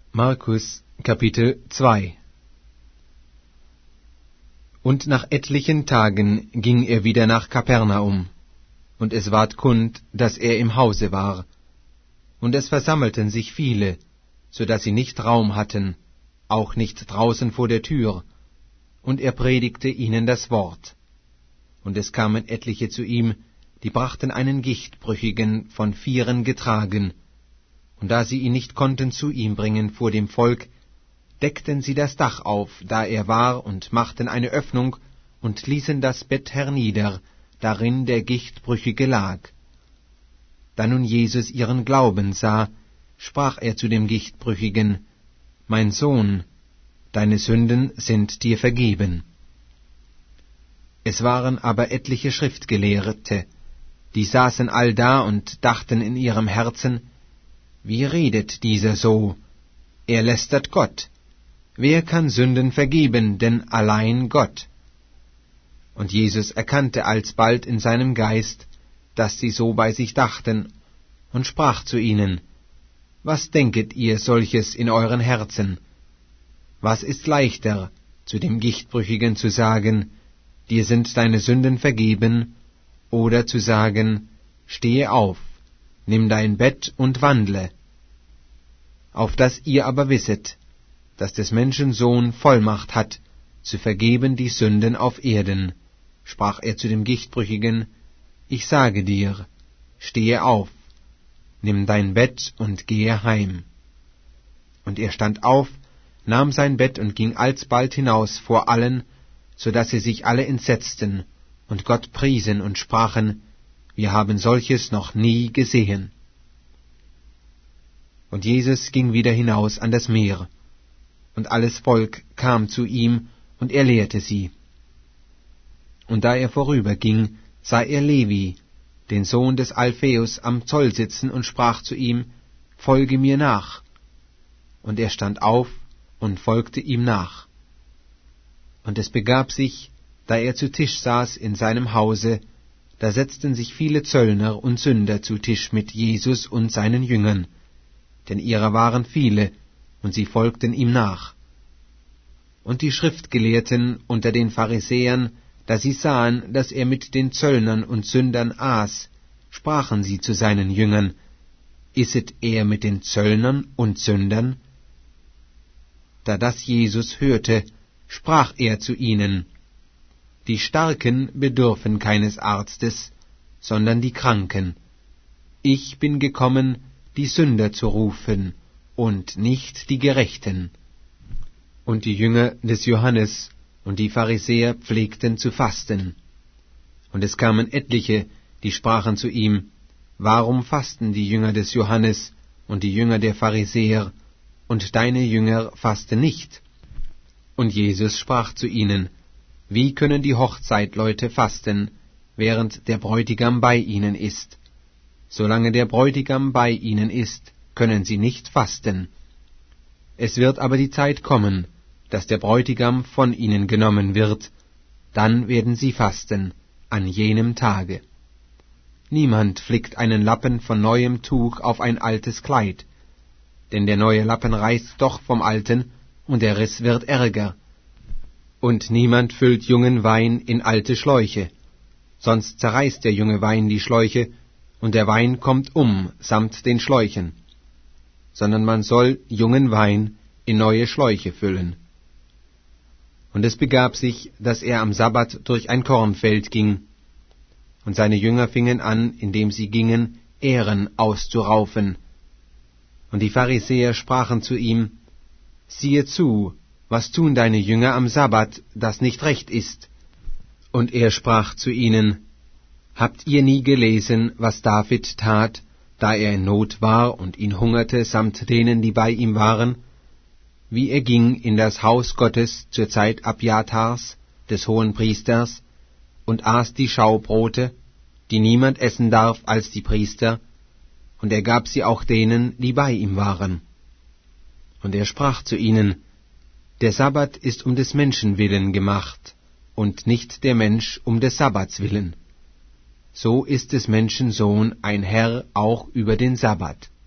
Markus Kapitel 2. Und nach etlichen Tagen ging er wieder nach Kapernaum, und es ward kund, dass er im Hause war. Und es versammelten sich viele, so dass sie nicht Raum hatten, auch nicht draußen vor der Tür, und er predigte ihnen das Wort. Und es kamen etliche zu ihm, die brachten einen Gichtbrüchigen von Vieren getragen, und da sie ihn nicht konnten zu ihm bringen vor dem Volk, deckten sie das Dach auf, da er war, und machten eine Öffnung, und ließen das Bett hernieder, darin der Gichtbrüchige lag. Da nun Jesus ihren Glauben sah, sprach er zu dem Gichtbrüchigen: Mein Sohn, deine Sünden sind dir vergeben. Es waren aber etliche Schriftgelehrte, die saßen allda und dachten in ihrem Herzen: Wie redet dieser so? Er lästert Gott. Wer kann Sünden vergeben, denn allein Gott? Und Jesus erkannte alsbald in seinem Geist, dass sie so bei sich dachten, und sprach zu ihnen: Was denket ihr solches in euren Herzen? Was ist leichter, zu dem Gichtbrüchigen zu sagen: Dir sind deine Sünden vergeben, oder zu sagen: Stehe auf, nimm dein Bett und wandle? Auf dass ihr aber wisset, dass des Menschen Sohn Vollmacht hat, zu vergeben die Sünden auf Erden, sprach er zu dem Gichtbrüchigen: Ich sage dir, stehe auf, nimm dein Bett und gehe heim. Und er stand auf, nahm sein Bett und ging alsbald hinaus vor allen, so dass sie sich alle entsetzten und Gott priesen und sprachen: Wir haben solches noch nie gesehen. Und Jesus ging wieder hinaus an das Meer, und alles Volk kam zu ihm, und er lehrte sie. Und da er vorüberging, sah er Levi, den Sohn des Alpheus, am Zoll sitzen, und sprach zu ihm: Folge mir nach. Und er stand auf und folgte ihm nach. Und es begab sich, da er zu Tisch saß in seinem Hause, da setzten sich viele Zöllner und Sünder zu Tisch mit Jesus und seinen Jüngern, denn ihrer waren viele, und sie folgten ihm nach. Und die Schriftgelehrten unter den Pharisäern, da sie sahen, dass er mit den Zöllnern und Sündern aß, sprachen sie zu seinen Jüngern: Isset er mit den Zöllnern und Sündern? Da das Jesus hörte, sprach er zu ihnen: Die Starken bedürfen keines Arztes, sondern die Kranken. Ich bin gekommen, die Sünder zu rufen, und nicht die Gerechten. Und die Jünger des Johannes und die Pharisäer pflegten zu fasten. Und es kamen etliche, die sprachen zu ihm: Warum fasten die Jünger des Johannes und die Jünger der Pharisäer, und deine Jünger fasten nicht? Und Jesus sprach zu ihnen: Wie können die Hochzeitleute fasten, während der Bräutigam bei ihnen ist? Solange der Bräutigam bei ihnen ist, können sie nicht fasten. Es wird aber die Zeit kommen, dass der Bräutigam von ihnen genommen wird, dann werden sie fasten, an jenem Tage. Niemand flickt einen Lappen von neuem Tuch auf ein altes Kleid, denn der neue Lappen reißt doch vom alten, und der Riss wird ärger. Und niemand füllt jungen Wein in alte Schläuche, sonst zerreißt der junge Wein die Schläuche, und der Wein kommt samt den Schläuchen. Sondern man soll jungen Wein in neue Schläuche füllen. Und es begab sich, dass er am Sabbat durch ein Kornfeld ging, und seine Jünger fingen an, indem sie gingen, Ähren auszuraufen. Und die Pharisäer sprachen zu ihm: Siehe zu, was tun deine Jünger am Sabbat, das nicht recht ist? Und er sprach zu ihnen: Habt ihr nie gelesen, was David tat, da er in Not war und ihn hungerte samt denen, die bei ihm waren? Wie er ging in das Haus Gottes zur Zeit Abjatars, des Hohenpriesters, und aß die Schaubrote, die niemand essen darf als die Priester, und er gab sie auch denen, die bei ihm waren. Und er sprach zu ihnen: Der Sabbat ist um des Menschen willen gemacht, und nicht der Mensch um des Sabbats willen. So ist des Menschen Sohn ein Herr auch über den Sabbat.